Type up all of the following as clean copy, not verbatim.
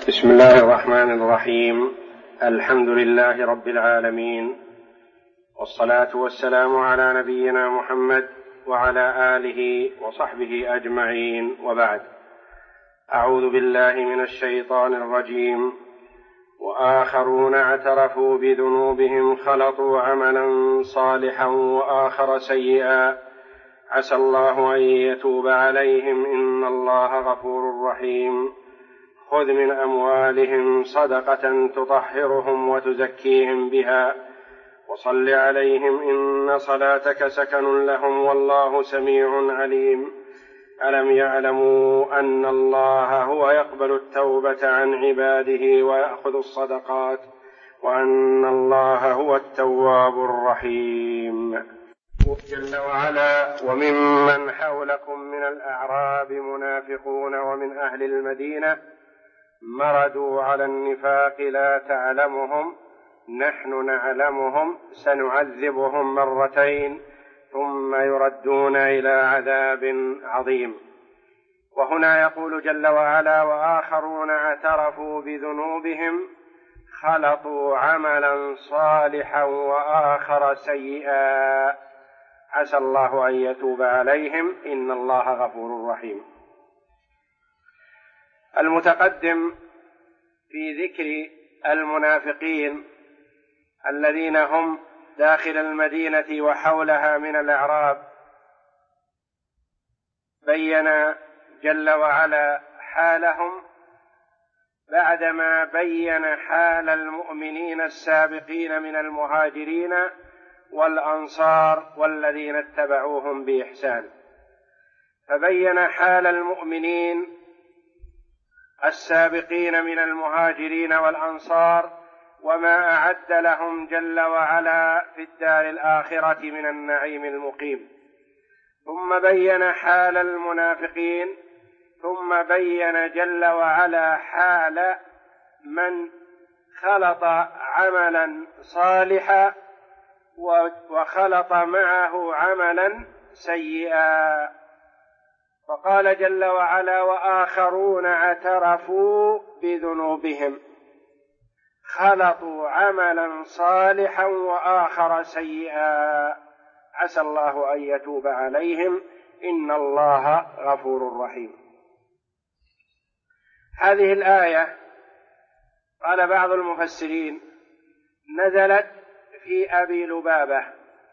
بسم الله الرحمن الرحيم. الحمد لله رب العالمين، والصلاة والسلام على نبينا محمد وعلى آله وصحبه أجمعين، وبعد. أعوذ بالله من الشيطان الرجيم. وآخرون اعترفوا بذنوبهم خلطوا عملا صالحا وآخر سيئا عسى الله أن يتوب عليهم إن الله غفور رحيم. خذ من أموالهم صدقة تطهرهم وتزكيهم بها وصل عليهم إن صلاتك سكن لهم والله سميع عليم. ألم يعلموا أن الله هو يقبل التوبة عن عباده ويأخذ الصدقات وأن الله هو التواب الرحيم. جل وعلا: وممن حولكم من الأعراب منافقون ومن أهل المدينة مردوا على النفاق لا تعلمهم نحن نعلمهم سنعذبهم مرتين ثم يردون إلى عذاب عظيم. وهنا يقول جل وعلا: وآخرون اعترفوا بذنوبهم خلطوا عملا صالحا وآخر سيئا عسى الله أن يتوب عليهم إن الله غفور رحيم. المتقدم في ذكر المنافقين الذين هم داخل المدينة وحولها من الأعراب بين جل وعلا حالهم بعدما بين حال المؤمنين السابقين من المهاجرين والأنصار والذين اتبعوهم بإحسان. فبين حال المؤمنين السابقين من المهاجرين والأنصار وما أعد لهم جل وعلا في الدار الآخرة من النعيم المقيم، ثم بين حال المنافقين، ثم بين جل وعلا حال من خلط عملا صالحا وخلط معه عملا سيئا. فقال جل وعلا: وآخرون اعترفوا بذنوبهم خلطوا عملا صالحا وآخر سيئا عسى الله أن يتوب عليهم إن الله غفور رحيم. هذه الآية قال بعض المفسرين نزلت في أبي لبابة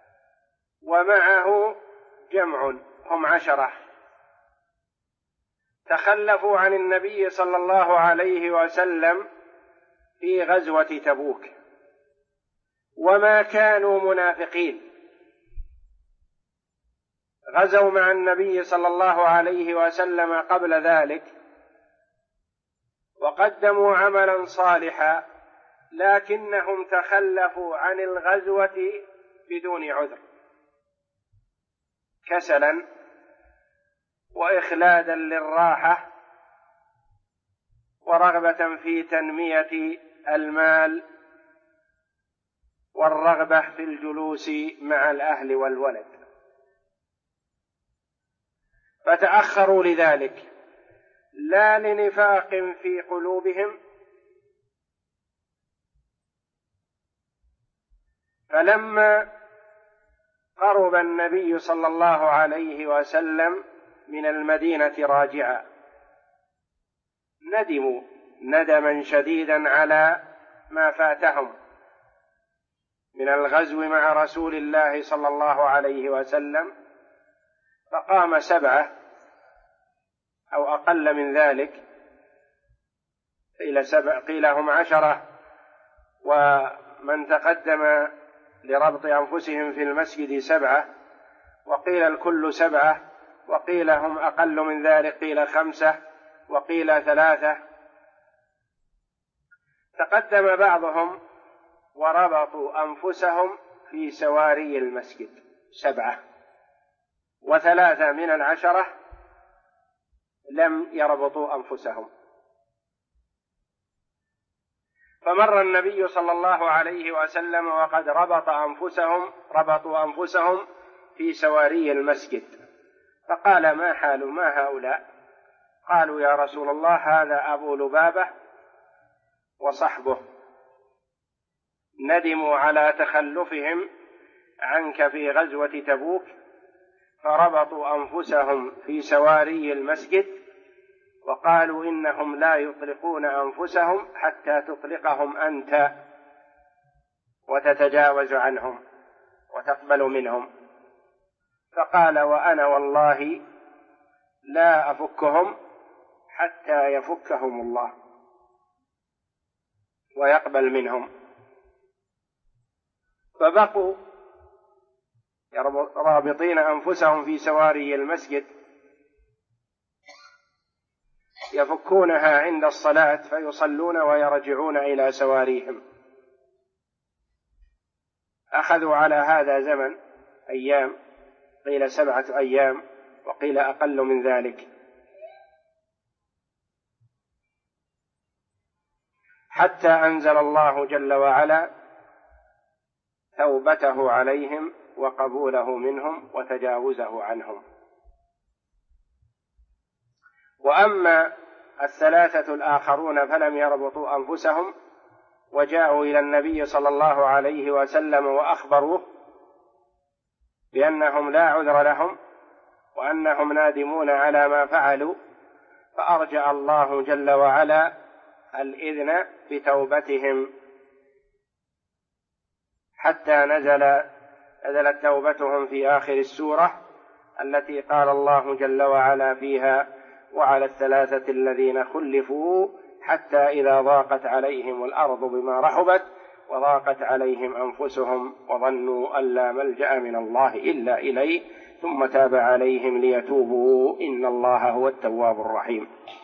ومعه جمع هم 10 تخلفوا عن النبي صلى الله عليه وسلم في غزوة تبوك، وما كانوا منافقين، غزوا مع النبي صلى الله عليه وسلم قبل ذلك وقدموا عملا صالحا، لكنهم تخلفوا عن الغزوة بدون عذر، كسلا وإخلادا للراحة ورغبة في تنمية المال والرغبة في الجلوس مع الأهل والولد، فتأخروا لذلك لا لنفاق في قلوبهم، فلما قرب النبي صلى الله عليه وسلم من المدينة راجعا ندموا ندما شديدا على ما فاتهم من الغزو مع رسول الله صلى الله عليه وسلم، فقام 7 أو أقل من ذلك، قيل هم 10 ومن تقدم لربط أنفسهم في المسجد 7، وقيل الكل 7، وقيل هم أقل من ذلك، قيل 5، وقيل 3. تقدم بعضهم وربطوا أنفسهم في سواري المسجد 7، و3 من 10 لم يربطوا أنفسهم. فمر النبي صلى الله عليه وسلم وقد ربطوا أنفسهم في سواري المسجد، فقال: ما حال ما هؤلاء؟ قالوا: يا رسول الله هذا أبو لبابة وصحبه ندموا على تخلفهم عنك في غزوة تبوك، فربطوا أنفسهم في سواري المسجد وقالوا إنهم لا يطلقون أنفسهم حتى تطلقهم أنت وتتجاوز عنهم وتقبل منهم. فقال: وأنا والله لا أفكهم حتى يفكهم الله ويقبل منهم. فبقوا رابطين أنفسهم في سواري المسجد يفكونها عند الصلاة فيصلون ويرجعون إلى سواريهم. أخذوا على هذا زمن أيام، قيل 7 أيام وقيل أقل من ذلك، حتى أنزل الله جل وعلا توبته عليهم وقبوله منهم وتجاوزه عنهم. وأما 3 الآخرون فلم يربطوا أنفسهم وجاءوا إلى النبي صلى الله عليه وسلم وأخبروه بأنهم لا عذر لهم وأنهم نادمون على ما فعلوا، فأرجع الله جل وعلا الإذن بتوبتهم حتى نزلت توبتهم في آخر السورة التي قال الله جل وعلا فيها: وعلى 3 الذين خلفوا حتى إذا ضاقت عليهم الأرض بما رحبت وضاقت عليهم أنفسهم وظنوا أن لا ملجأ من الله إلا إليه ثم تاب عليهم ليتوبوا إن الله هو التواب الرحيم.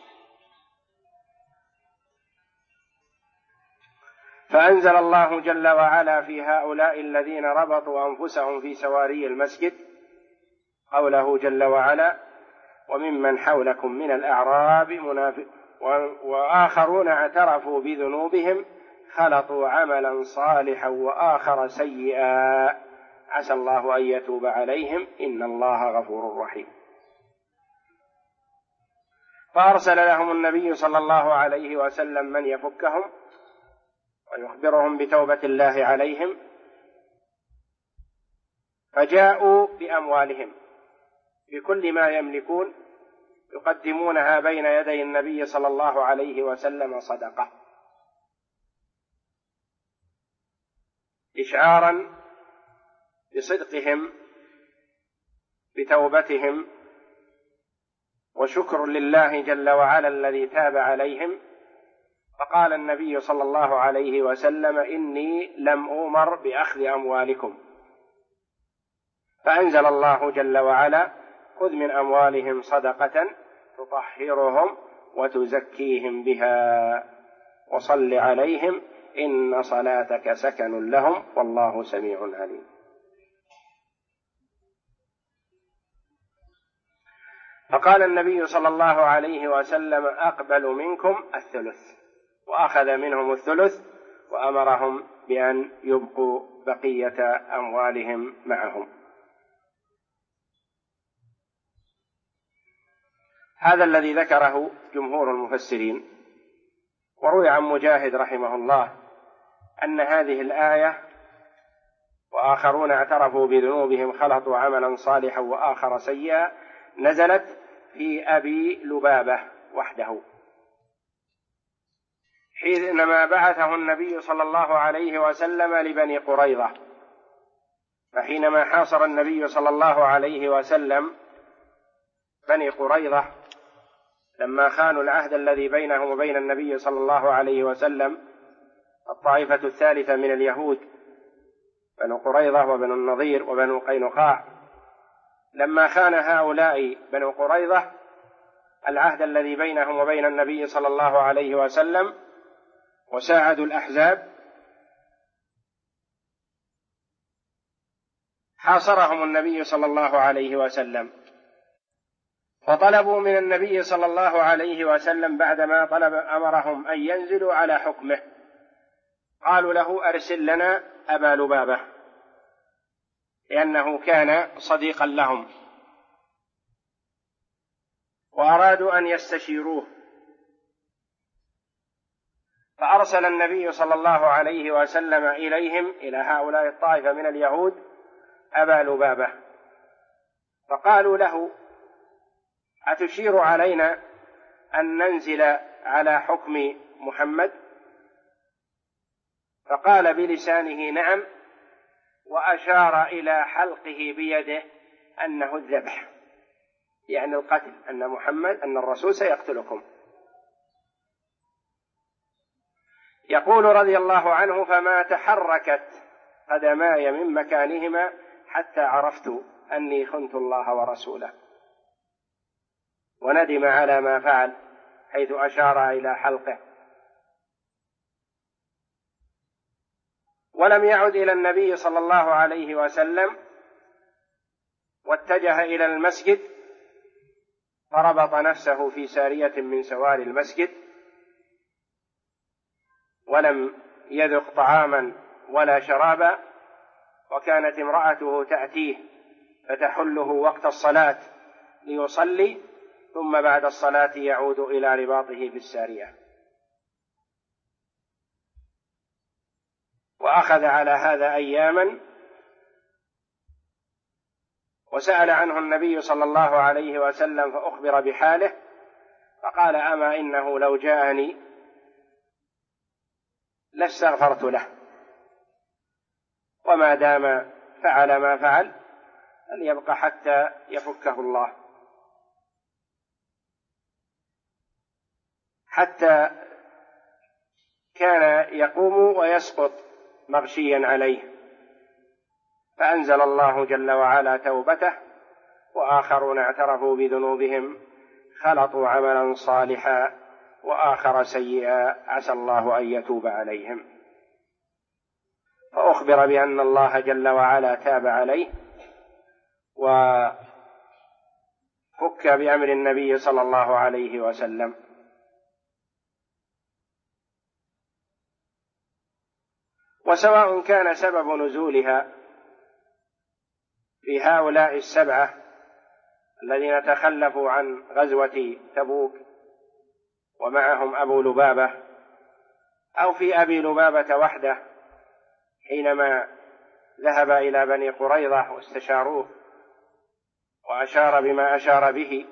فأنزل الله جل وعلا في هؤلاء الذين ربطوا أنفسهم في سواري المسجد قوله جل وعلا: وممن حولكم من الأعراب منافق وآخرون اعترفوا بذنوبهم خلطوا عملا صالحا وآخر سيئا عسى الله أن يتوب عليهم إن الله غفور رحيم. فأرسل لهم النبي صلى الله عليه وسلم من يفكهم ويخبرهم بتوبة الله عليهم، فجاءوا بأموالهم بكل ما يملكون يقدمونها بين يدي النبي صلى الله عليه وسلم صدقة، إشعارا بصدقهم بتوبتهم وشكر لله جل وعلا الذي تاب عليهم. فقال النبي صلى الله عليه وسلم: إني لم أؤمر بأخذ أموالكم. فأنزل الله جل وعلا: خذ من أموالهم صدقة تطهرهم وتزكيهم بها وصل عليهم إن صلاتك سكن لهم والله سميع عليم. فقال النبي صلى الله عليه وسلم: أقبل منكم 1/3، وأخذ منهم 1/3 وأمرهم بأن يبقوا بقية أموالهم معهم. هذا الذي ذكره جمهور المفسرين. وروي عن مجاهد رحمه الله أن هذه الآية وآخرون اعترفوا بذنوبهم خلطوا عملا صالحا وآخر سيئا نزلت في أبي لبابة وحده حينما بعثه النبي صلى الله عليه وسلم لبني قريظة. فحينما حاصر النبي صلى الله عليه وسلم بني قريظة لما خانوا العهد الذي بينهم وبين النبي صلى الله عليه وسلم، الطائفة الثالثة من اليهود بنو قريظة وبنو النضير وبنو قينقاع، لما خان هؤلاء بنو قريظة العهد الذي بينهم وبين النبي صلى الله عليه وسلم وساعدوا الأحزاب، حاصرهم النبي صلى الله عليه وسلم، فطلبوا من النبي صلى الله عليه وسلم بعدما أمرهم أن ينزلوا على حكمه، قالوا له: أرسل لنا أبا لبابة، لأنه كان صديقا لهم، وأرادوا أن يستشيروه. فأرسل النبي صلى الله عليه وسلم إليهم، إلى هؤلاء الطائفة من اليهود، أبا لبابة، فقالوا له: أتشير علينا أن ننزل على حكم محمد؟ فقال بلسانه: نعم، وأشار إلى حلقه بيده أنه الذبح، يعني القتل، أن محمد، أن الرسول سيقتلكم. يقول رضي الله عنه: فما تحركت قدماي من مكانهما حتى عرفت أني خنت الله ورسوله، وندم على ما فعل حيث أشار إلى حلقه. ولم يعد إلى النبي صلى الله عليه وسلم، واتجه إلى المسجد، فربط نفسه في سارية من سوار المسجد، ولم يذق طعاما ولا شرابا، وكانت امرأته تأتيه فتحله وقت الصلاة ليصلي، ثم بعد الصلاة يعود إلى رباطه في السارية. وأخذ على هذا أياما، وسأل عنه النبي صلى الله عليه وسلم فأخبر بحاله، فقال: أما إنه لو جاءني لاستغفرت له، وما دام فعل ما فعل فليبقى حتى يفكه الله. حتى كان يقوم ويسقط مغشيا عليه، فأنزل الله جل وعلا توبته: وآخرون اعترفوا بذنوبهم خلطوا عملا صالحا وآخر سيئا عسى الله أن يتوب عليهم. فأخبر بأن الله جل وعلا تاب عليه، وفك بأمر النبي صلى الله عليه وسلم. وسواء كان سبب نزولها في هؤلاء السبعة الذين تخلفوا عن غزوة تبوك ومعهم أبو لبابة، أو في أبي لبابة وحده حينما ذهب إلى بني قريظة واستشاروه وأشار بما أشار به،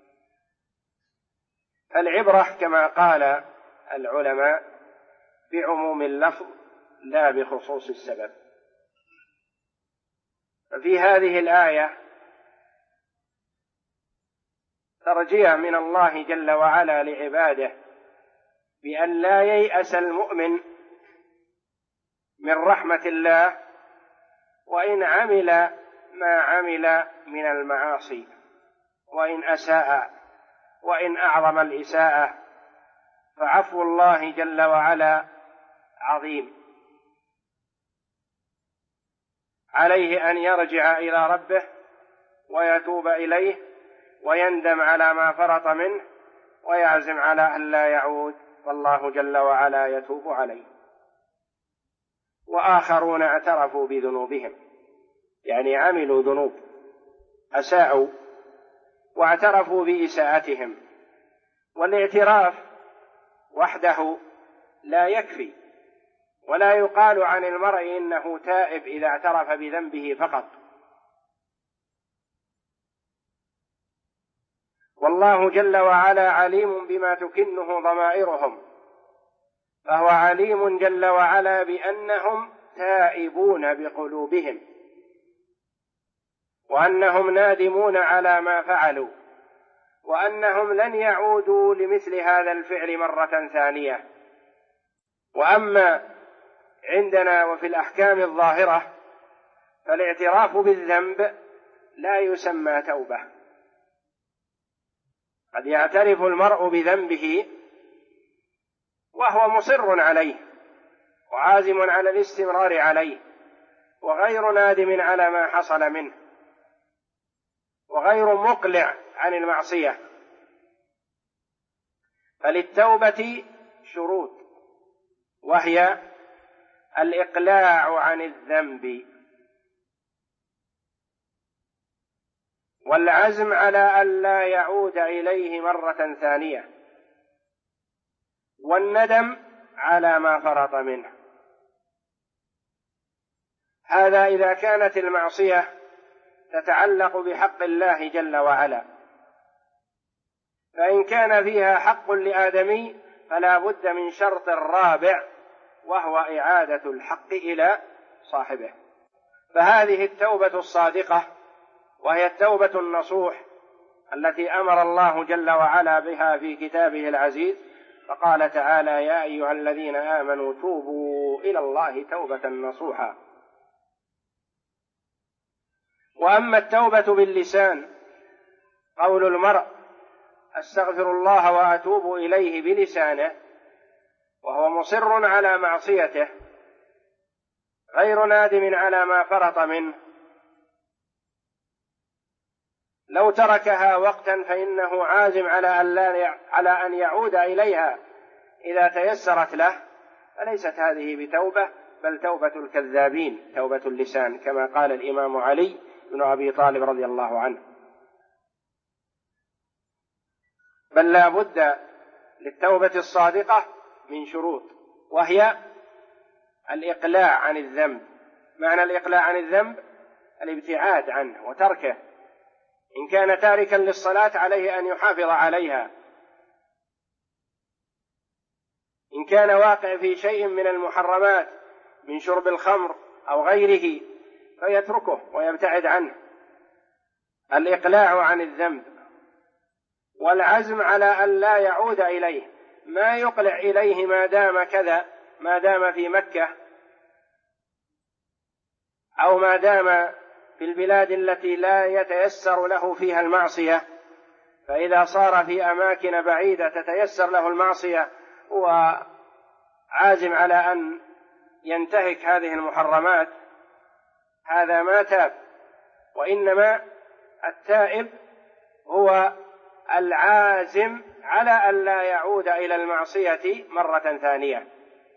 فالعبرة كما قال العلماء بعموم اللفظ لا بخصوص السبب. ففي هذه الآية ترجية من الله جل وعلا لعباده بأن لا ييأس المؤمن من رحمة الله، وإن عمل ما عمل من المعاصي، وإن أساء، وإن أعظم الإساءة، فعفو الله جل وعلا عظيم. عليه أن يرجع إلى ربه ويتوب إليه ويندم على ما فرط منه ويعزم على أن لا يعود، والله جل وعلا يتوب عليه. وآخرون اعترفوا بذنوبهم، يعني عملوا ذنوب، أساءوا واعترفوا بإساءتهم. والاعتراف وحده لا يكفي، ولا يقال عن المرء إنه تائب إذا اعترف بذنبه فقط. والله جل وعلا عليم بما تكنه ضمائرهم، فهو عليم جل وعلا بأنهم تائبون بقلوبهم، وأنهم نادمون على ما فعلوا، وأنهم لن يعودوا لمثل هذا الفعل مرة ثانية. وأما عندنا وفي الأحكام الظاهرة فالاعتراف بالذنب لا يسمى توبة. قد يعترف المرء بذنبه وهو مصر عليه وعازم على الاستمرار عليه، وغير نادم على ما حصل منه، وغير مقلع عن المعصية. فللتوبة شروط، وهي الإقلاع عن الذنب، والعزم على أن لا يعود إليه مرة ثانية، والندم على ما فرط منه. هذا إذا كانت المعصية تتعلق بحق الله جل وعلا. فإن كان فيها حق لآدمي فلا بد من شرط رابع، وهو إعادة الحق إلى صاحبه. فهذه التوبة الصادقة، وهي التوبة النصوح التي أمر الله جل وعلا بها في كتابه العزيز، فقال تعالى: يا أيها الذين آمنوا توبوا إلى الله توبة نصوحا. وأما التوبة باللسان، قول المرء أستغفر الله وأتوب إليه بلسانه وهو مصر على معصيته غير نادم على ما فرط منه، لو تركها وقتا فإنه عازم على أن يعود إليها إذا تيسرت له، فليست هذه بتوبة، بل توبة الكذابين، توبة اللسان، كما قال الإمام علي بن أبي طالب رضي الله عنه. بل لا بد للتوبة الصادقة من شروط، وهي الإقلاع عن الذنب. معنى الإقلاع عن الذنب الابتعاد عنه وتركه. إن كان تاركا للصلاة عليه أن يحافظ عليها، إن كان واقع في شيء من المحرمات من شرب الخمر أو غيره فيتركه ويبتعد عنه. الإقلاع عن الذنب والعزم على أن لا يعود إليه، ما يقلع إليه ما دام كذا، ما دام في مكة أو ما دام في البلاد التي لا يتيسر له فيها المعصية. فإذا صار في أماكن بعيدة تتيسر له المعصية وعازم على أن ينتهك هذه المحرمات، هذا ما تاب. وإنما التائب هو العازم على أن لا يعود إلى المعصية مرة ثانية.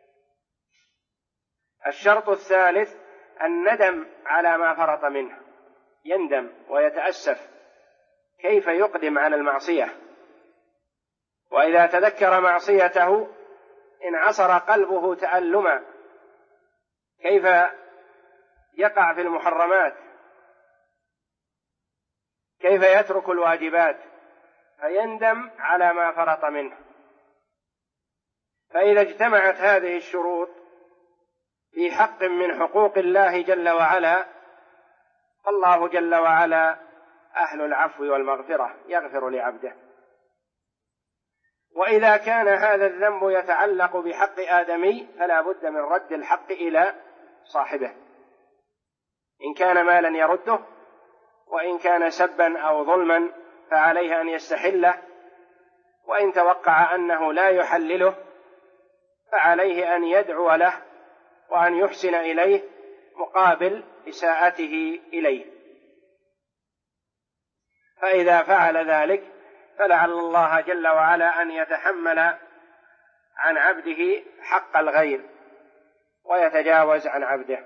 الشرط الثالث الندم على ما فرط منه، يندم ويتأسف كيف يقدم على المعصية، وإذا تذكر معصيته انعصر قلبه تألما، كيف يقع في المحرمات، كيف يترك الواجبات، فيندم على ما فرط منه. فإذا اجتمعت هذه الشروط في حق من حقوق الله جل وعلا، الله جل وعلا أهل العفو والمغفرة، يغفر لعبده. وإذا كان هذا الذنب يتعلق بحق آدمي فلا بد من رد الحق إلى صاحبه، إن كان مالا يرده، وإن كان سبا أو ظلما فعليه أن يستحله، وإن توقع أنه لا يحلله فعليه أن يدعو له وأن يحسن إليه مقابل إساءته إليه. فإذا فعل ذلك فلعل الله جل وعلا أن يتحمل عن عبده حق الغير ويتجاوز عن عبده.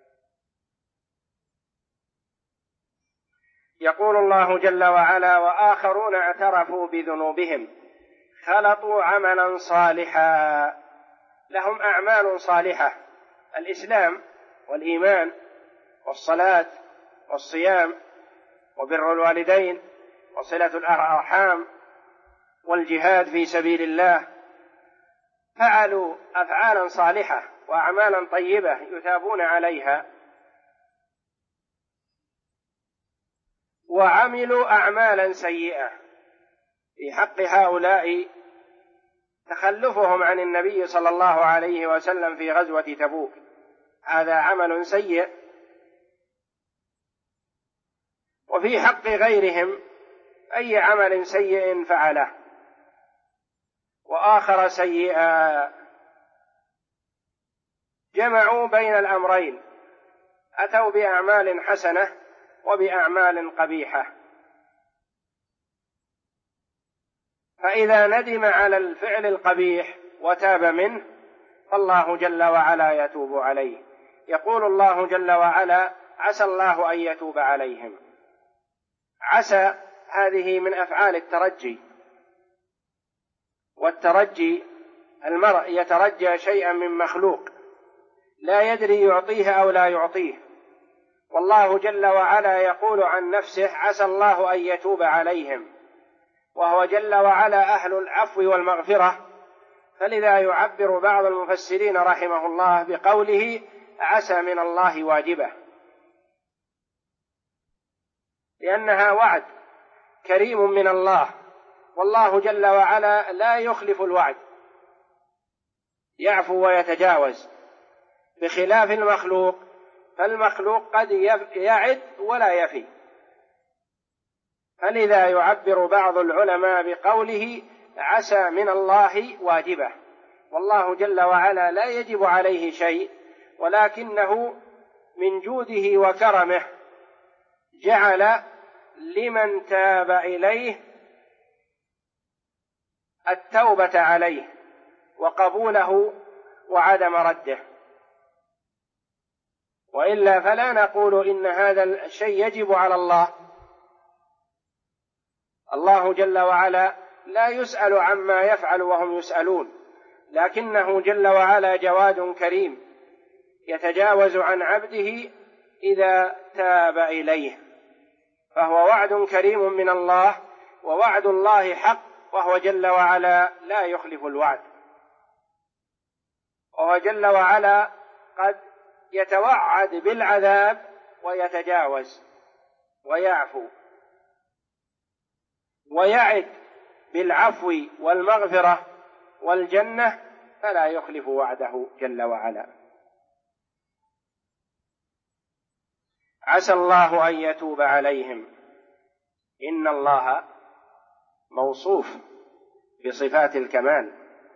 يقول الله جل وعلا: وآخرون اعترفوا بذنوبهم خلطوا عملا صالحا، لهم أعمال صالحة، الإسلام والإيمان والصلاة والصيام وبر الوالدين وصلة الأرحام والجهاد في سبيل الله، فعلوا أفعالا صالحة وأعمالا طيبة يثابون عليها، وعملوا أعمالا سيئة. في حق هؤلاء تخلفهم عن النبي صلى الله عليه وسلم في غزوة تبوك، هذا عمل سيء. وفي حق غيرهم أي عمل سيء فعله وآخر سيئا، جمعوا بين الأمرين، أتوا بأعمال حسنة وبأعمال قبيحة. فإذا ندم على الفعل القبيح وتاب منه فالله جل وعلا يتوب عليه. يقول الله جل وعلا: عسى الله أن يتوب عليهم. عسى هذه من أفعال الترجي، والترجي المرء يترجى شيئا من مخلوق لا يدري يعطيه أو لا يعطيه، والله جل وعلا يقول عن نفسه: عسى الله أن يتوب عليهم، وهو جل وعلا أهل العفو والمغفرة. فلذا يعبر بعض المفسرين رحمه الله بقوله: عسى من الله واجبة، لأنها وعد كريم من الله، والله جل وعلا لا يخلف الوعد، يعفو ويتجاوز، بخلاف المخلوق، فالمخلوق قد يعد ولا يفي. فلذا يعبر بعض العلماء بقوله: عسى من الله واجبة، والله جل وعلا لا يجب عليه شيء، ولكنه من جوده وكرمه جعل لمن تاب إليه التوبة عليه وقبوله وعدم رده، وإلا فلا نقول إن هذا الشيء يجب على الله. الله جل وعلا لا يسأل عما يفعل وهم يسألون، لكنه جل وعلا جواد كريم يتجاوز عن عبده إذا تاب إليه، فهو وعد كريم من الله، ووعد الله حق، وهو جل وعلا لا يخلف الوعد. وهو جل وعلا قد يتوعد بالعذاب ويتجاوز ويعفو، ويعد بالعفو والمغفرة والجنة، فلا يخلف وعده جل وعلا. عسى الله أن يتوب عليهم، إن الله موصوف بصفات الكمال،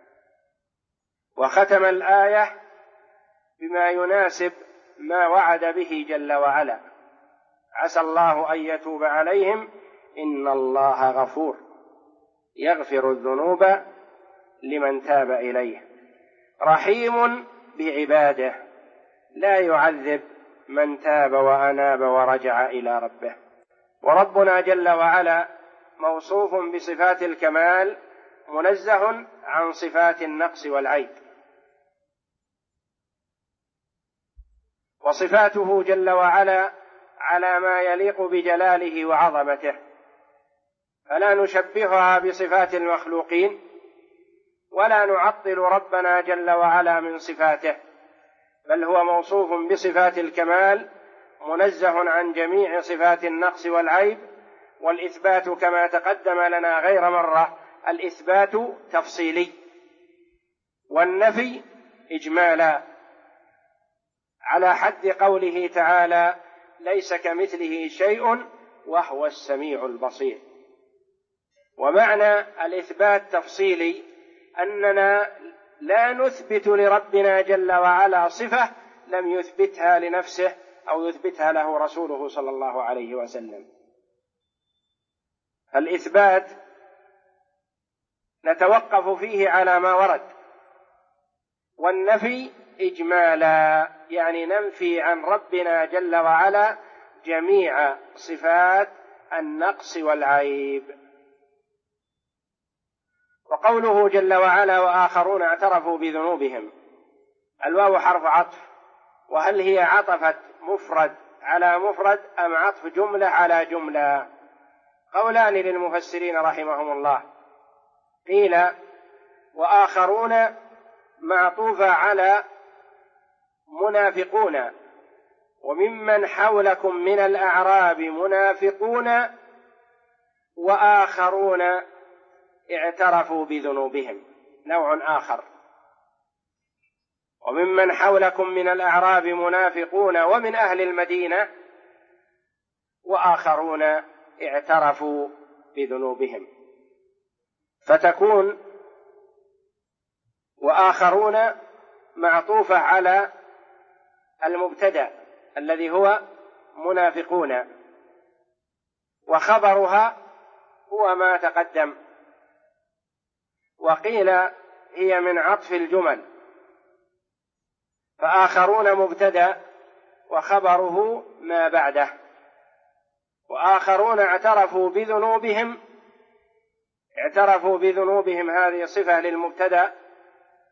وختم الآية بما يناسب ما وعد به جل وعلا: عسى الله أن يتوب عليهم إن الله غفور يغفر الذنوب لمن تاب إليه، رحيم بعباده لا يعذب من تاب وأناب ورجع إلى ربه. وربنا جل وعلا موصوف بصفات الكمال، منزه عن صفات النقص والعيب، وصفاته جل وعلا على ما يليق بجلاله وعظمته، فلا نشبهها بصفات المخلوقين ولا نعطل ربنا جل وعلا من صفاته، بل هو موصوف بصفات الكمال، منزه عن جميع صفات النقص والعيب. والإثبات كما تقدم لنا غير مرة، الإثبات تفصيلي، والنفي إجمالا، على حد قوله تعالى: ليس كمثله شيء وهو السميع البصير. ومعنى الإثبات تفصيلي أننا لا نثبت لربنا جل وعلا صفة لم يثبتها لنفسه أو يثبتها له رسوله صلى الله عليه وسلم. الإثبات نتوقف فيه على ما ورد، والنفي إجمالا، يعني ننفي عن ربنا جل وعلا جميع صفات النقص والعيب. وقوله جل وعلا: وآخرون اعترفوا بذنوبهم، الواو حرف عطف، وهل هي عطفت مفرد على مفرد أم عطف جملة على جملة؟ قولان للمفسرين رحمهم الله، قيل وآخرون معطوفة على منافقون، وممن حولكم من الأعراب منافقون وآخرون اعترفوا بذنوبهم، نوع آخر. وممن حولكم من الأعراب منافقون ومن أهل المدينة وآخرون اعترفوا بذنوبهم، فتكون وآخرون معطوفة على المبتدأ الذي هو منافقون، وخبرها هو ما تقدم. وقيل هي من عطف الجمل، فآخرون مبتدأ وخبره ما بعده، وآخرون اعترفوا بذنوبهم، اعترفوا بذنوبهم هذه صفة للمبتدأ،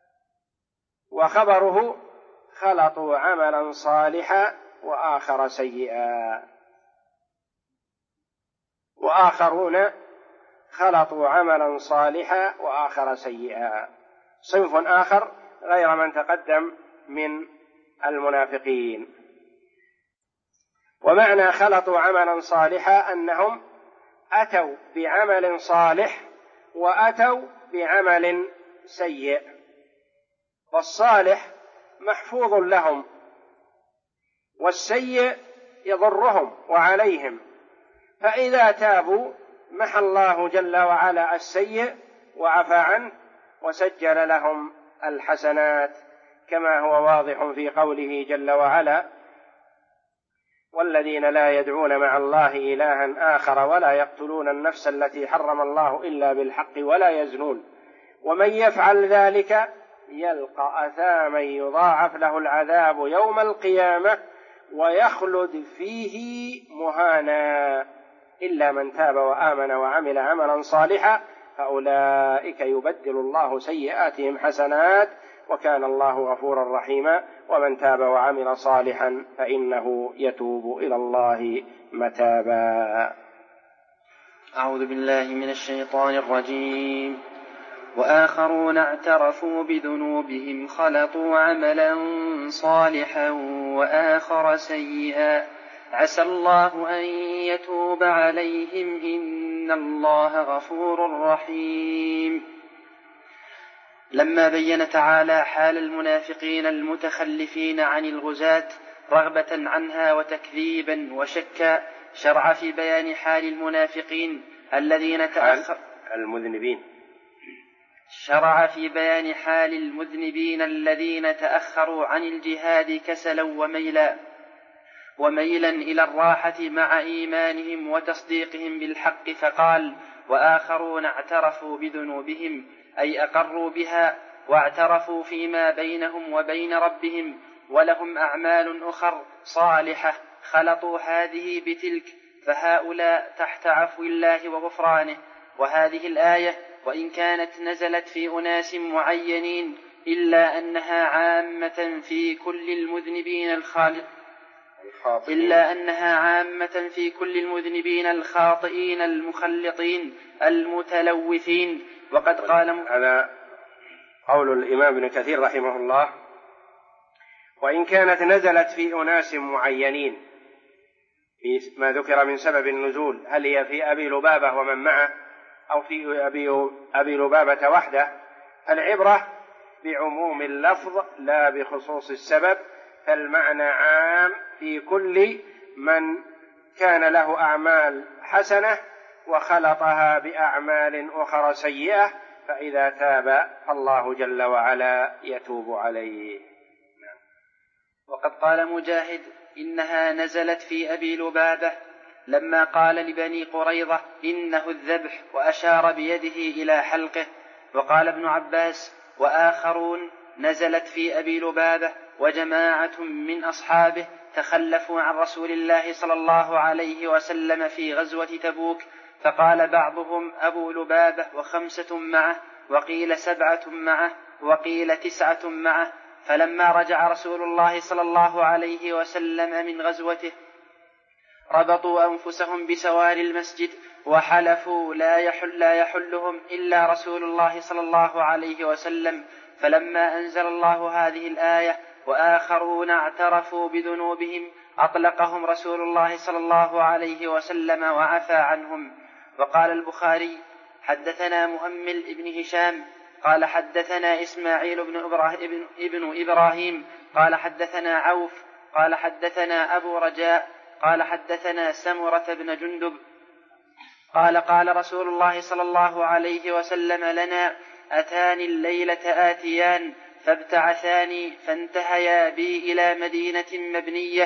وخبره خلطوا عملا صالحا وآخر سيئا، وآخرون خلطوا عملا صالحا وآخر سيئا، صنف آخر غير من تقدم من المنافقين. ومعنى خلطوا عملا صالحا أنهم أتوا بعمل صالح وأتوا بعمل سيء، والصالح محفوظ لهم والسيء يضرهم وعليهم، فإذا تابوا محى الله جل وعلا السيء وعفى عنه وسجل لهم الحسنات، كما هو واضح في قوله جل وعلا: والذين لا يدعون مع الله إلها آخر ولا يقتلون النفس التي حرم الله إلا بالحق ولا يزنون ومن يفعل ذلك يلقى أثاما يضاعف له العذاب يوم القيامة ويخلد فيه مهانا إلا من تاب وآمن وعمل عملا صالحا فأولئك يبدل الله سيئاتهم حسنات وكان الله غفورا رحيما ومن تاب وعمل صالحا فإنه يتوب إلى الله متابا. أعوذ بالله من الشيطان الرجيم. وآخرون اعترفوا بذنوبهم خلطوا عملا صالحا وآخر سيئا عسى الله أن يتوب عليهم إن الله غفور رحيم. لما بين تعالى حال المنافقين المتخلفين عن الغزاة رغبة عنها وتكذيبا وشكا شرع في بيان حال المنافقين الذين شرع في بيان حال المذنبين الذين تأخروا عن الجهاد كسلا وميلا إلى الراحة مع إيمانهم وتصديقهم بالحق، فقال: وآخرون اعترفوا بذنوبهم، أي أقروا بها واعترفوا فيما بينهم وبين ربهم، ولهم أعمال أخر صالحة خلطوا هذه بتلك، فهؤلاء تحت عفو الله وغفرانه. وهذه الآية وإن كانت نزلت في أناس معينين إلا أنها عامة في كل المذنبين الخاطئين المخلطين المتلوثين. وقد قال هذا قول الإمام ابن كثير رحمه الله: وإن كانت نزلت في أناس معينين، في ما ذكر من سبب النزول، هل هي في أبي لبابة ومن معه أو في أبي لبابة وحده؟ العبرة بعموم اللفظ لا بخصوص السبب، فالمعنى عام في كل من كان له أعمال حسنة وخلطها بأعمال أخرى سيئة، فإذا تاب الله جل وعلا يتوب عليه. وقد قال مجاهد: إنها نزلت في أبي لبابة لما قال لبني قريظة: إنه الذبح، وأشار بيده إلى حلقه. وقال ابن عباس: وآخرون نزلت في أبي لبابة وجماعة من أصحابه تخلفوا عن رسول الله صلى الله عليه وسلم في غزوة تبوك، فقال بعضهم أبو لبابة و5 معه، وقيل 7 معه، وقيل 9 معه. فلما رجع رسول الله صلى الله عليه وسلم من غزوته ربطوا أنفسهم بسوار المسجد وحلفوا لا يحلهم إلا رسول الله صلى الله عليه وسلم. فلما أنزل الله هذه الآية: وآخرون اعترفوا بذنوبهم، أطلقهم رسول الله صلى الله عليه وسلم وعفى عنهم. وقال البخاري: حدثنا مؤمل ابن هشام قال حدثنا إسماعيل ابن إبراهيم قال حدثنا عوف قال حدثنا أبو رجاء قال حدثنا سمرة بن جندب قال: قال رسول الله صلى الله عليه وسلم لنا: أتاني الليلة آتيان فابتعثاني فانتهيا بي إلى مدينة مبنية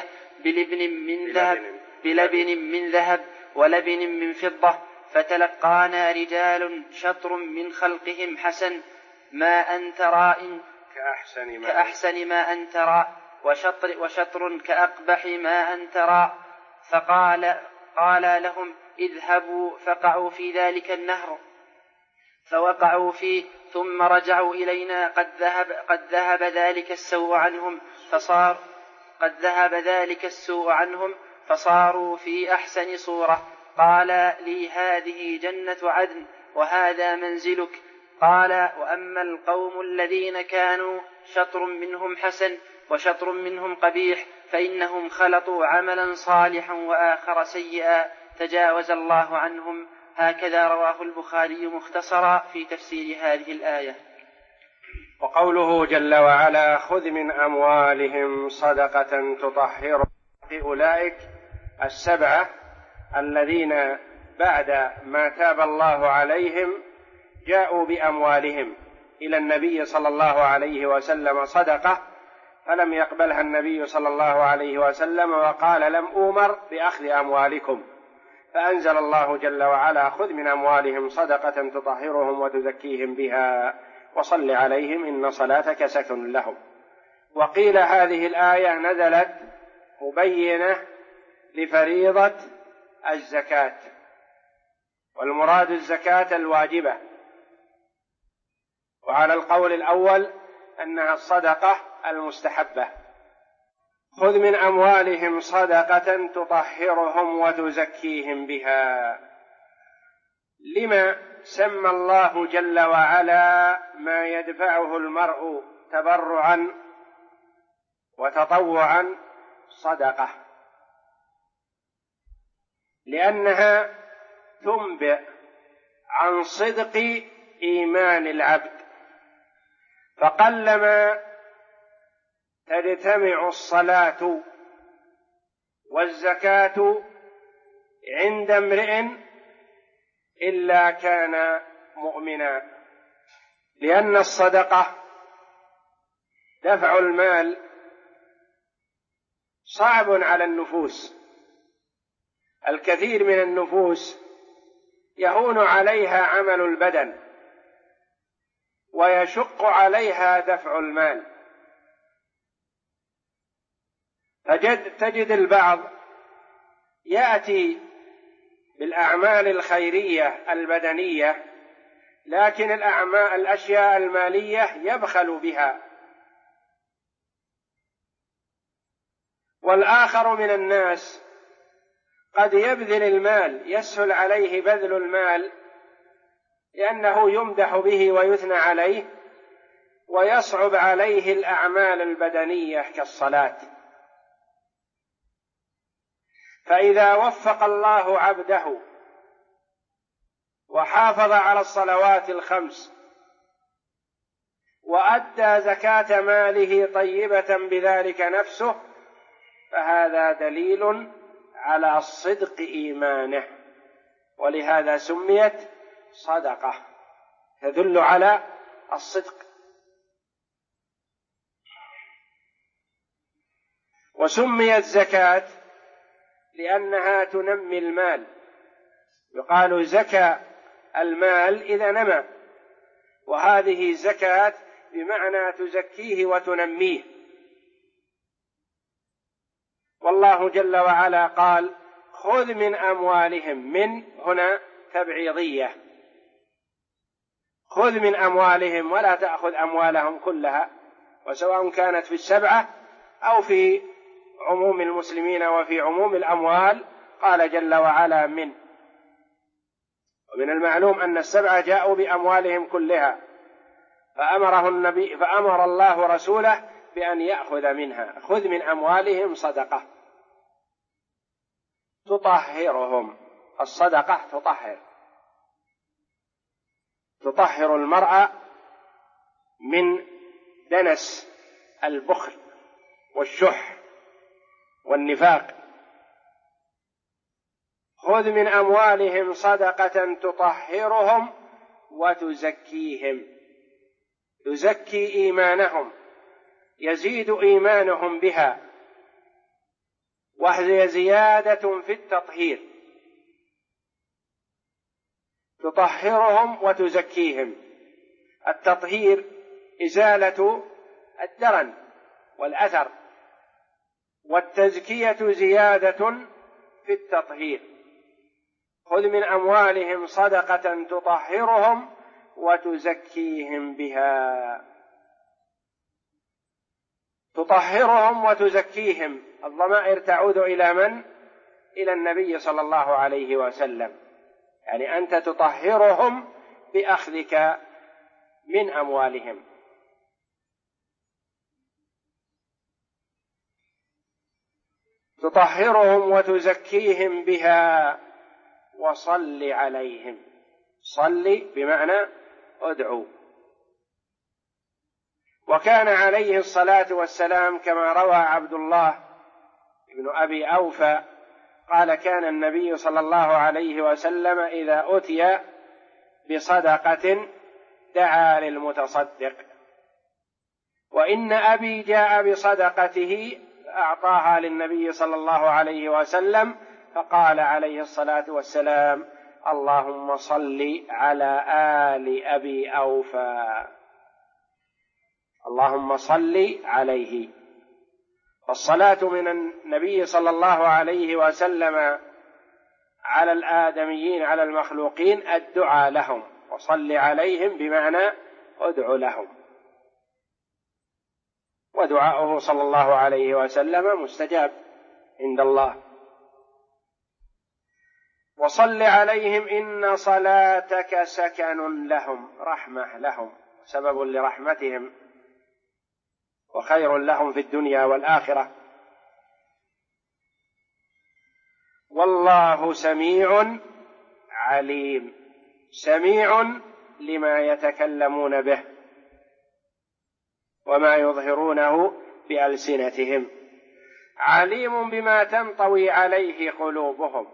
بلبن من ذهب ولبن من فضة، فتلقانا رجال شطر من خلقهم حسن ما أنت راء كأحسن ما أنت راء، وشطر كأقبح ما أنت راء. قال لهم: اذهبوا فقعوا في ذلك النهر، فوقعوا فيه، ثم رجعوا إلينا قد ذهب ذلك السوء عنهم فصاروا في أحسن صورة. قال لي: هذه جنة عدن وهذا منزلك. قال: وأما القوم الذين كانوا شطر منهم حسن وشطر منهم قبيح فإنهم خلطوا عملا صالحا وآخر سيئا تجاوز الله عنهم. هكذا رواه البخاري مختصرا في تفسير هذه الآية. وقوله جل وعلا: خذ من أموالهم صدقة تطهرهم، أولئك السبعة الذين بعد ما تاب الله عليهم جاءوا بأموالهم إلى النبي صلى الله عليه وسلم صدقة، فلم يقبلها النبي صلى الله عليه وسلم وقال: لم أؤمر بأخذ أموالكم، فأنزل الله جل وعلا: خذ من أموالهم صدقة تطهرهم وتزكيهم بها وصل عليهم إن صلاتك سكن لهم. وقيل هذه الآية نزلت مبينة لفريضة الزكاة، والمراد الزكاة الواجبة، وعلى القول الأول أنها الصدقة المستحبة. خذ من أموالهم صدقة تطهرهم وتزكيهم بها. لما سمى الله جل وعلا ما يدفعه المرء تبرعا وتطوعا صدقة؟ لأنها تنبئ عن صدق إيمان العبد، فقلما تجتمع الصلاة والزكاة عند امرئ إلا كان مؤمنا، لأن الصدقة دفع المال صعب على النفوس. الكثير من النفوس يهون عليها عمل البدن ويشق عليها دفع المال، تجد البعض يأتي بالأعمال الخيرية البدنية، لكن الأشياء المالية يبخل بها. والآخر من الناس قد يبذل المال، يسهل عليه بذل المال لأنه يمدح به ويثنى عليه، ويصعب عليه الأعمال البدنية كالصلاة. فإذا وفق الله عبده وحافظ على الصلوات الخمس وأدى زكاة ماله طيبة بذلك نفسه، فهذا دليل على صدق إيمانه، ولهذا سميت صدقة، تدل على الصدق. وسميت زكاة لأنها تنمي المال، يقال زكى المال إذا نمى، وهذه زكاة بمعنى تزكيه وتنميه. والله جل وعلا قال: خذ من أموالهم، من هنا تبعيضية، خذ من أموالهم، ولا تأخذ أموالهم كلها، وسواء كانت في السبعة أو في عموم المسلمين وفي عموم الأموال، قال جل وعلا من. ومن المعلوم أن السبعة جاءوا بأموالهم كلها، فأمر الله رسوله بأن يأخذ منها. خذ من أموالهم صدقة تطهرهم. الصدقة تطهر المرأة من دنس البخل والشح والنفاق. خذ من أموالهم صدقة تطهرهم وتزكيهم، تزكي إيمانهم، يزيد إيمانهم بها، وهي زيادة في التطهير. تطهرهم وتزكيهم. التطهير إزالة الدرن والأثر، والتزكية زيادة في التطهير. خذ من أموالهم صدقة تطهرهم وتزكيهم بها. تطهرهم وتزكيهم، الضمائر تعود إلى من؟ إلى النبي صلى الله عليه وسلم، يعني أنت تطهرهم بأخذك من أموالهم. تطهرهم وتزكيهم بها وصل عليهم. صل بمعنى ادعو. وكان عليه الصلاة والسلام كما روى عبد الله بن أبي أوفى قال: كان النبي صلى الله عليه وسلم إذا أتي بصدقة دعا للمتصدق، وإن أبي جاء بصدقته فأعطاها للنبي صلى الله عليه وسلم، فقال عليه الصلاة والسلام: اللهم صل على آل أبي أوفى. اللهم صل عليه. فالصلاة من النبي صلى الله عليه وسلم على الآدميين، على المخلوقين، الدعاء لهم، وصل عليهم بمعنى ادع لهم. ودعاؤه صلى الله عليه وسلم مستجاب عند الله. وصل عليهم إن صلاتك سكن لهم، رحمة لهم، سبب لرحمتهم وخير لهم في الدنيا والآخرة. والله سميع عليم، سميع لما يتكلمون به وما يظهرونه بألسنتهم، عليم بما تنطوي عليه قلوبهم.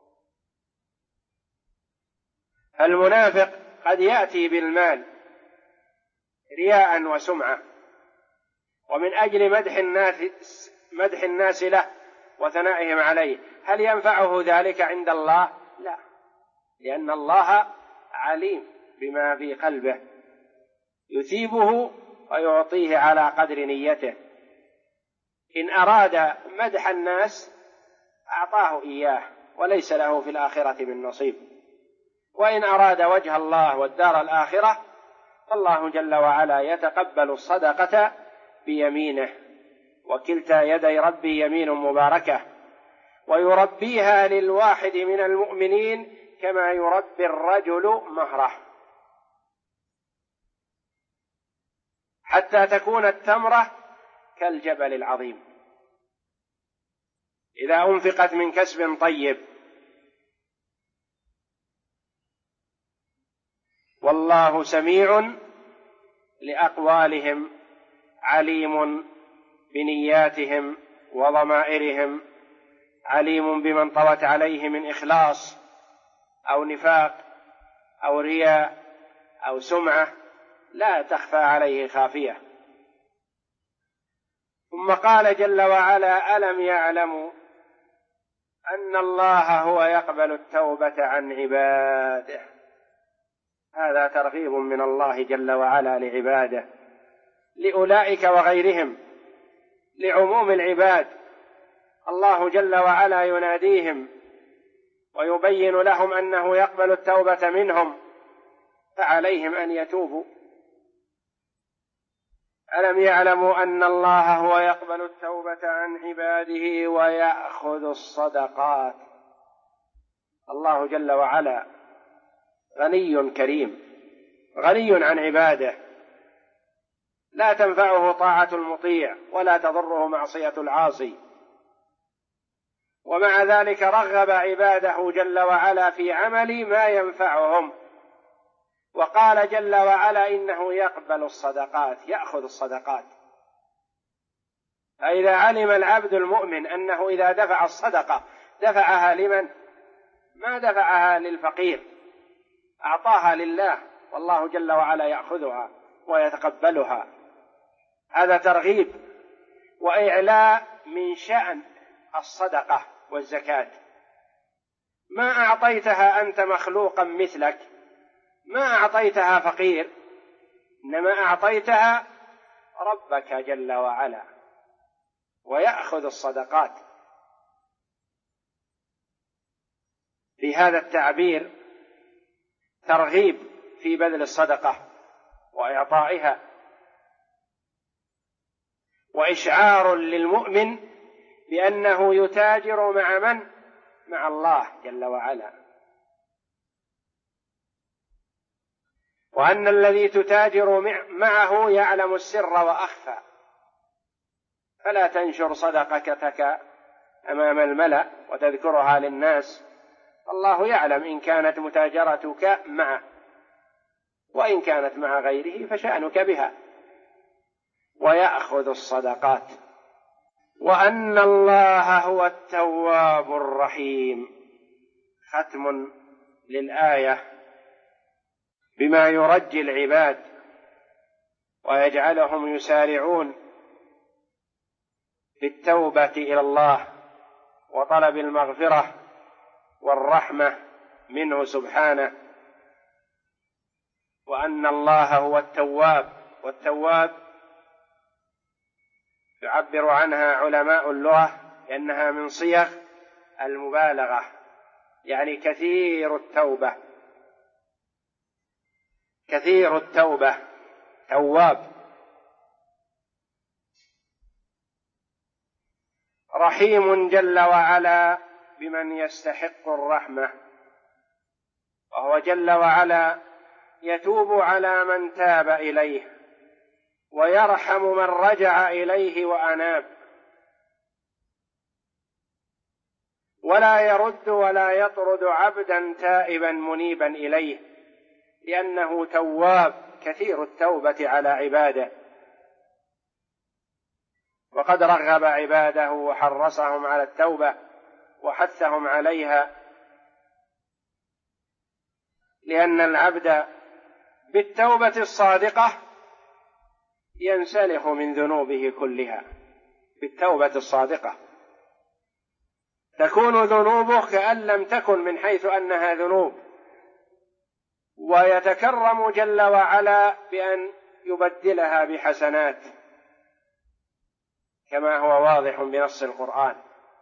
المنافق قد يأتي بالمال رياء وسمعة ومن أجل مدح الناس له وثنائهم عليه، هل ينفعه ذلك عند الله؟ لا، لأن الله عليم بما في قلبه، يثيبه ويعطيه على قدر نيته. إن أراد مدح الناس أعطاه إياه وليس له في الآخرة من نصيب، وإن أراد وجه الله والدار الآخرة فالله جل وعلا يتقبل الصدقة بيمينه، وكلتا يدي ربي يمين مباركة، ويربيها للواحد من المؤمنين كما يربي الرجل مهره، حتى تكون التمرة كالجبل العظيم إذا أنفقت من كسب طيب. والله سميع لأقوالهم عليم بنياتهم وضمائرهم، عليم بمن طوت عليه من إخلاص أو نفاق أو رياء أو سمعة، لا تخفى عليه خافية. ثم قال جل وعلا: ألم يعلموا أن الله هو يقبل التوبة عن عباده. هذا ترغيب من الله جل وعلا لعباده، لأولئك وغيرهم، لعموم العباد. الله جل وعلا يناديهم ويبين لهم أنه يقبل التوبة منهم، فعليهم أن يتوبوا. ألم يعلموا أن الله هو يقبل التوبة عن عباده ويأخذ الصدقات. الله جل وعلا غني كريم، غني عن عباده، لا تنفعه طاعة المطيع ولا تضره معصية العاصي، ومع ذلك رغب عباده جل وعلا في عمل ما ينفعهم، وقال جل وعلا إنه يقبل الصدقات، يأخذ الصدقات. فإذا علم العبد المؤمن أنه إذا دفع الصدقة دفعها لمن؟ ما دفعها للفقير، أعطاها لله، والله جل وعلا يأخذها ويتقبلها. هذا ترغيب وإعلاء من شأن الصدقة والزكاة. ما أعطيتها أنت مخلوقا مثلك، ما أعطيتها فقير، إنما أعطيتها ربك جل وعلا، ويأخذ الصدقات. في هذا التعبير ترغيب في بذل الصدقة وإعطائها، وإشعار للمؤمن بأنه يتاجر مع من؟ مع الله جل وعلا، وأن الذي تتاجر معه يعلم السر وأخفى، فلا تنشر صدقتك أمام الملأ وتذكرها للناس، الله يعلم إن كانت متاجرتك معه، وإن كانت مع غيره فشأنك بها، ويأخذ الصدقات. وأن الله هو التواب الرحيم. ختم للآية بما يرجي العباد ويجعلهم يسارعون بالتوبة إلى الله وطلب المغفرة والرحمة منه سبحانه. وأن الله هو التواب، والتواب يعبر عنها علماء اللغة لأنها من صيغ المبالغة، يعني كثير التوبة، كثير التوبة تواب. رحيم جل وعلا بمن يستحق الرحمة، وهو جل وعلا يتوب على من تاب إليه، ويرحم من رجع إليه وأناب، ولا يرد ولا يطرد عبدا تائبا منيبا إليه، لأنه تواب كثير التوبة على عباده، وقد رغب عباده وحرصهم على التوبة وحثهم عليها، لأن العبد بالتوبة الصادقة ينسلخ من ذنوبه كلها. بالتوبة الصادقة تكون ذنوبه كأن لم تكن من حيث أنها ذنوب، ويتكرم جل وعلا بأن يبدلها بحسنات، كما هو واضح بنص القرآن،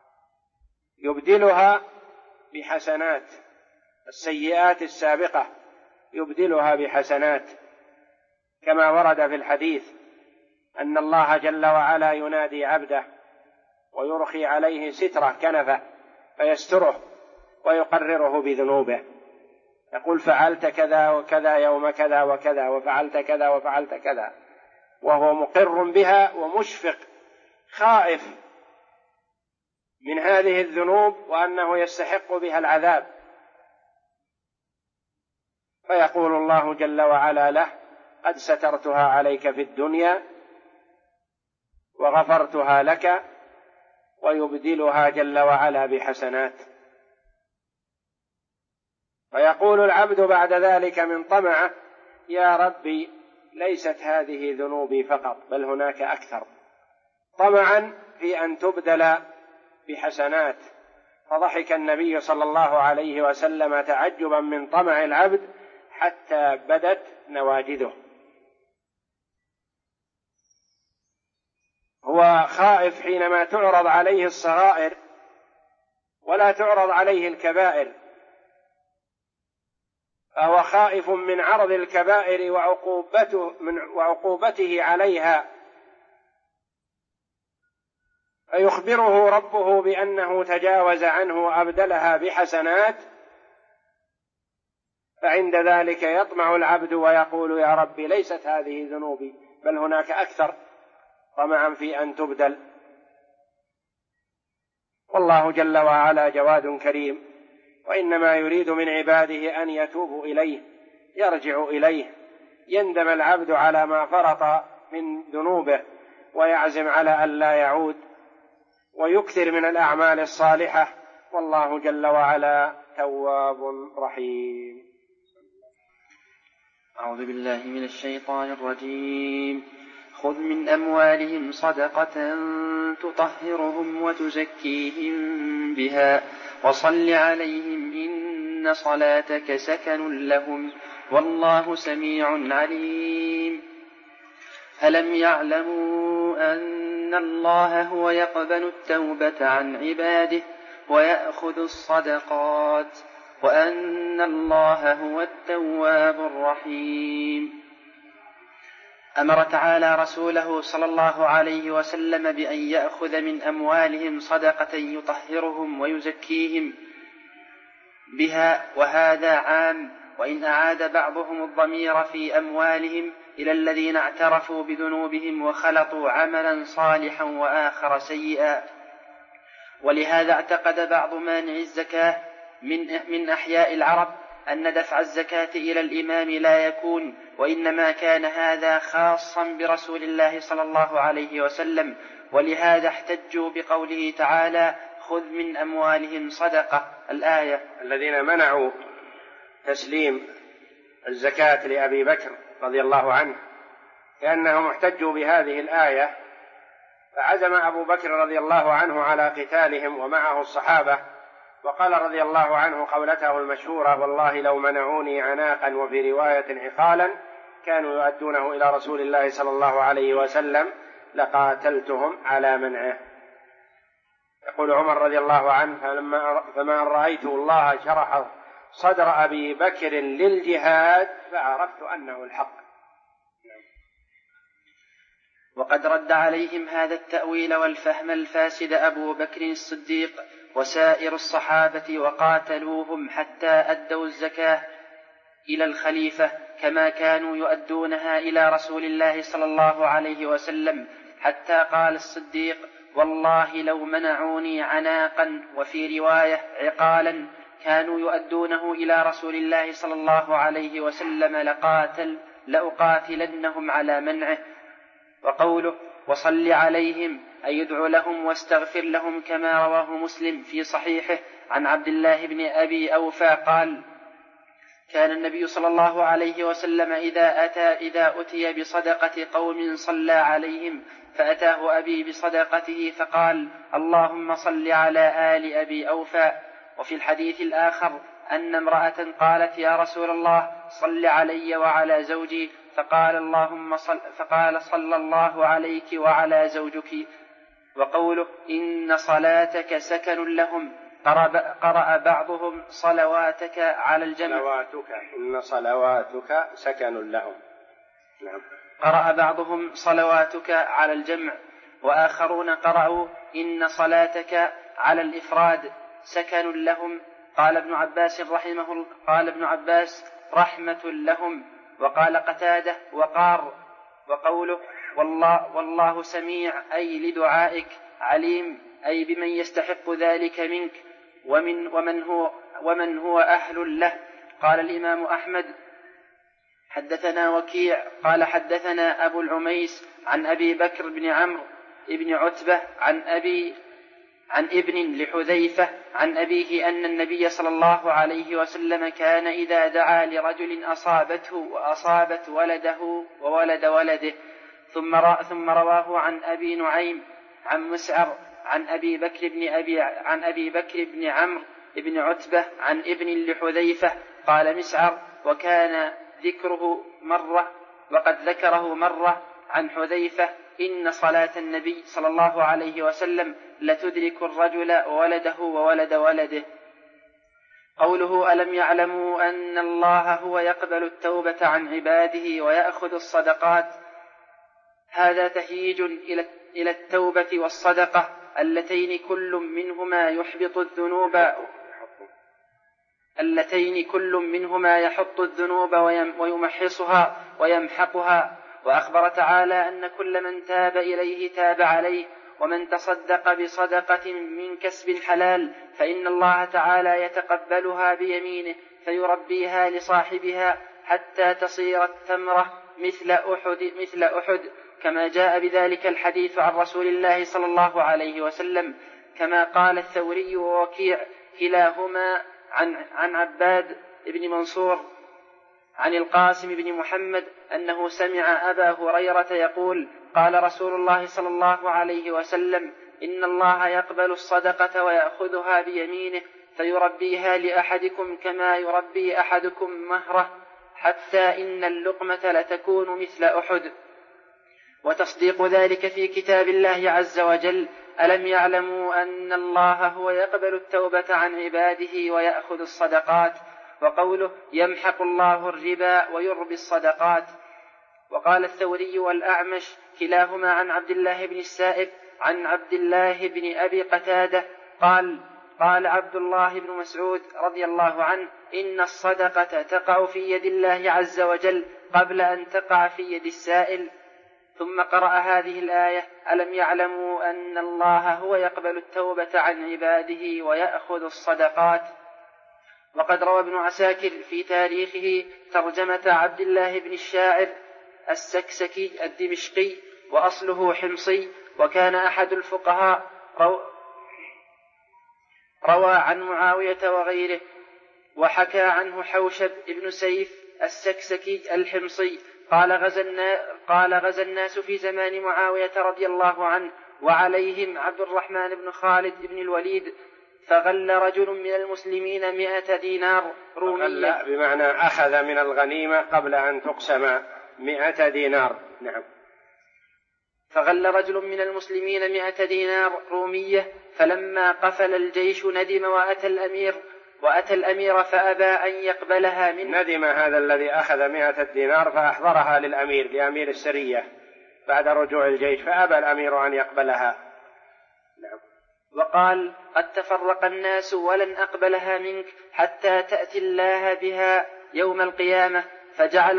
يبدلها بحسنات، السيئات السابقة يبدلها بحسنات، كما ورد في الحديث أن الله جل وعلا ينادي عبده ويرخي عليه سترة كنفة فيستره ويقرره بذنوبه، يقول فعلت كذا وكذا يوم كذا وكذا، وفعلت كذا وفعلت كذا، وهو مقر بها ومشفق خائف من هذه الذنوب وأنه يستحق بها العذاب، فيقول الله جل وعلا له قد سترتها عليك في الدنيا وغفرتها لك، ويبدلها جل وعلا بحسنات. فيقول العبد بعد ذلك من طمعه يا ربي ليست هذه ذنوبي فقط بل هناك أكثر، طمعا في أن تبدل بحسنات. فضحك النبي صلى الله عليه وسلم تعجبا من طمع العبد حتى بدت نواجذه. هو خائف حينما تعرض عليه الصغائر ولا تعرض عليه الكبائر، فهو خائف من عرض الكبائر وعقوبته عليها، فيخبره ربه بأنه تجاوز عنه وأبدلها بحسنات، فعند ذلك يطمع العبد ويقول يا ربي ليست هذه ذنوبي بل هناك أكثر، طمعا في أن تبدل. والله جل وعلا جواد كريم، وإنما يريد من عباده أن يتوبوا إليه، يرجعوا إليه، يندم العبد على ما فرط من ذنوبه ويعزم على أن لا يعود، ويكثر من الأعمال الصالحة، والله جل وعلا تواب رحيم. أعوذ بالله من الشيطان الرجيم. خذ من أموالهم صدقة تطهرهم وتزكيهم بها وصل عليهم إن صلاتك سكن لهم والله سميع عليم. ألم يعلموا أن الله هو يقبل التوبة عن عباده ويأخذ الصدقات وأن الله هو التواب الرحيم. أمر تعالى رسوله صلى الله عليه وسلم بأن يأخذ من أموالهم صدقة يطهرهم ويزكيهم بها، وهذا عام، وإن أعاد بعضهم الضمير في أموالهم إلى الذين اعترفوا بذنوبهم وخلطوا عملا صالحا وآخر سيئا. ولهذا اعتقد بعض مانع الزكاة من أحياء العرب أن دفع الزكاة إلى الإمام لا يكون، وإنما كان هذا خاصا برسول الله صلى الله عليه وسلم، ولهذا احتجوا بقوله تعالى: خذ من أموالهم صدقة، الآية. الذين منعوا تسليم الزكاة لأبي بكر رضي الله عنه لأنهم احتجوا بهذه الآية، فعزم أبو بكر رضي الله عنه على قتالهم ومعه الصحابة، وقال رضي الله عنه قولته المشهورة: والله لو منعوني عناقا، وفي رواية عقالا، كانوا يؤدونه إلى رسول الله صلى الله عليه وسلم لقاتلتهم على منعه. يقول عمر رضي الله عنه: فما رأيت الله شرح صدر أبي بكر للجهاد فعرفت أنه الحق. وقد رد عليهم هذا التأويل والفهم الفاسد أبو بكر الصديق وسائر الصحابة، وقاتلوهم حتى أدوا الزكاة إلى الخليفة كما كانوا يؤدونها إلى رسول الله صلى الله عليه وسلم، حتى قال الصديق: والله لو منعوني عناقا، وفي رواية عقالا، كانوا يؤدونه إلى رسول الله صلى الله عليه وسلم لأقاتلنهم على منعه. وقوله: وصل عليهم، أي يدعو لهم واستغفر لهم، كما رواه مسلم في صحيحه عن عبد الله بن أبي أوفى قال: كان النبي صلى الله عليه وسلم إذا أتي بصدقة قوم صلى عليهم، فأتاه أبي بصدقته فقال: اللهم صل على آل أبي أوفى. وفي الحديث الآخر أن امرأة قالت: يا رسول الله، صل علي وعلى زوجي، فقال: صلى الله عليك وعلى زوجك. وقوله: إن صلاتك سكن لهم، قرأ بعضهم صلواتك على الجمع. إن صلواتك سكن لهم. نعم. قرأ بعضهم صلواتك على الجمع، وآخرون قرأوا إن صلاتك على الإفراد سكن لهم. قال ابن عباس رحمة لهم. وقال قتادة وقار. وقوله: والله سميع، أي لدعائك، عليم، أي بمن يستحق ذلك منك ومن هو أهل له. قال الإمام أحمد: حدثنا وكيع قال حدثنا أبو العميس عن أبي بكر بن عمرو بن عتبة عن ابن لحذيفة عن أبيه أن النبي صلى الله عليه وسلم كان إذا دعا لرجل أصابته وأصابت ولده وولد ولده. ثم رواه عن أبي نعيم عن مسعر عن أبي بكر بن عمرو بن عتبة عن ابن لحذيفة قال مسعر: وكان ذكره مرة، وقد ذكره مرة عن حذيفة: إن صلاة النبي صلى الله عليه وسلم لتدرك الرجل وولده وولد ولده. قوله: ألم يعلموا أن الله هو يقبل التوبة عن عباده ويأخذ الصدقات، هذا تهييج إلى التوبة والصدقة اللتين كل منهما يحط الذنوب ويمحصها ويمحقها. وأخبر تعالى أن كل من تاب إليه تاب عليه، ومن تصدق بصدقة من كسب حلال فإن الله تعالى يتقبلها بيمينه فيربيها لصاحبها حتى تصير التمرة مثل أحد، كما جاء بذلك الحديث عن رسول الله صلى الله عليه وسلم، كما قال الثوري ووكيع كلاهما عن عباد بن منصور عن القاسم بن محمد أنه سمع أبا هريرة يقول: قال رسول الله صلى الله عليه وسلم: إن الله يقبل الصدقة ويأخذها بيمينه فيربيها لأحدكم كما يربي أحدكم مهره، حتى إن اللقمة لتكون مثل أحد. وتصديق ذلك في كتاب الله عز وجل ألم يعلموا أن الله هو يقبل التوبة عن عباده ويأخذ الصدقات. وقوله يمحق الله الربا ويربي الصدقات. وقال الثوري والأعمش كلاهما عن عبد الله بن السائب عن عبد الله بن أبي قتادة قال عبد الله بن مسعود رضي الله عنه إن الصدقة تقع في يد الله عز وجل قبل أن تقع في يد السائل. ثم قرأ هذه الآية ألم يعلموا أن الله هو يقبل التوبة عن عباده ويأخذ الصدقات. وقد روى ابن عساكر في تاريخه ترجمة عبد الله بن الشاعر السكسكي الدمشقي وأصله حمصي، وكان أحد الفقهاء، روى عن معاوية وغيره. وحكى عنه حوشب ابن سيف السكسكي الحمصي قال غزا الناس في زمان معاوية رضي الله عنه وعليهم عبد الرحمن بن خالد بن الوليد، فغل رجل من المسلمين 100 دينار رومية. بمعنى أخذ من الغنيمة قبل أن تقسم 100 دينار. نعم. فغل رجل من المسلمين 100 دينار رومية، فلما قفل الجيش ندم وأتى الأمير فأبى أن يقبلها منه. ندم هذا الذي أخذ 100 دينار فأحضرها لأمير السرية بعد رجوع الجيش، فأبى الأمير أن يقبلها. نعم. وقال قد تفرق الناس ولن أقبلها منك حتى تأتي الله بها يوم القيامة. فجعل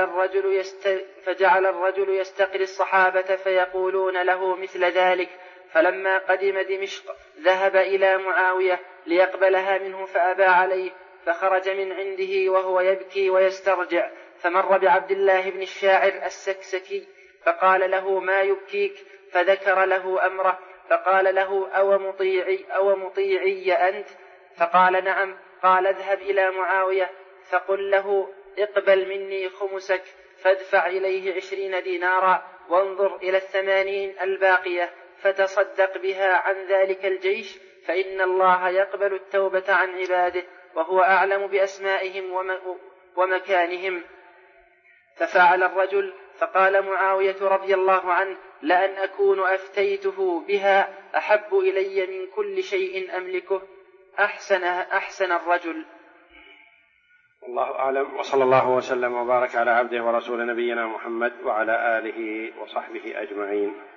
الرجل يستقري الصحابة فيقولون له مثل ذلك. فلما قدم دمشق ذهب إلى معاوية ليقبلها منه فأبى عليه، فخرج من عنده وهو يبكي ويسترجع، فمر بعبد الله بن الشاعر السكسكي فقال له ما يبكيك؟ فذكر له أمره، فقال له أو مطيعي أنت؟ فقال نعم. قال اذهب إلى معاوية فقل له اقبل مني خمسك، فادفع إليه 20 دينارا، وانظر إلى 80 الباقية فتصدق بها عن ذلك الجيش، فإن الله يقبل التوبة عن عباده وهو أعلم بأسمائهم ومكانهم. ففعل الرجل. فقال معاوية رضي الله عنه لأن أكون أفتيته بها أحب إلي من كل شيء أملكه. أحسن الرجل. والله أعلم، وصلى الله وسلم وبارك على عبده ورسول نبينا محمد وعلى آله وصحبه أجمعين.